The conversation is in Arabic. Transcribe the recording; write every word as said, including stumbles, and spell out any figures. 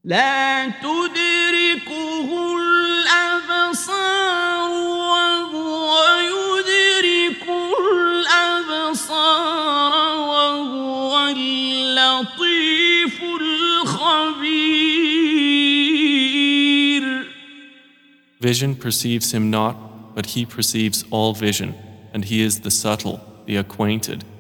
لا تدركه الأبصار وهو يدرك الأبصار وهو اللطيف الخبير. Vision perceives him not, but he perceives all vision, and he is the subtle, the acquainted.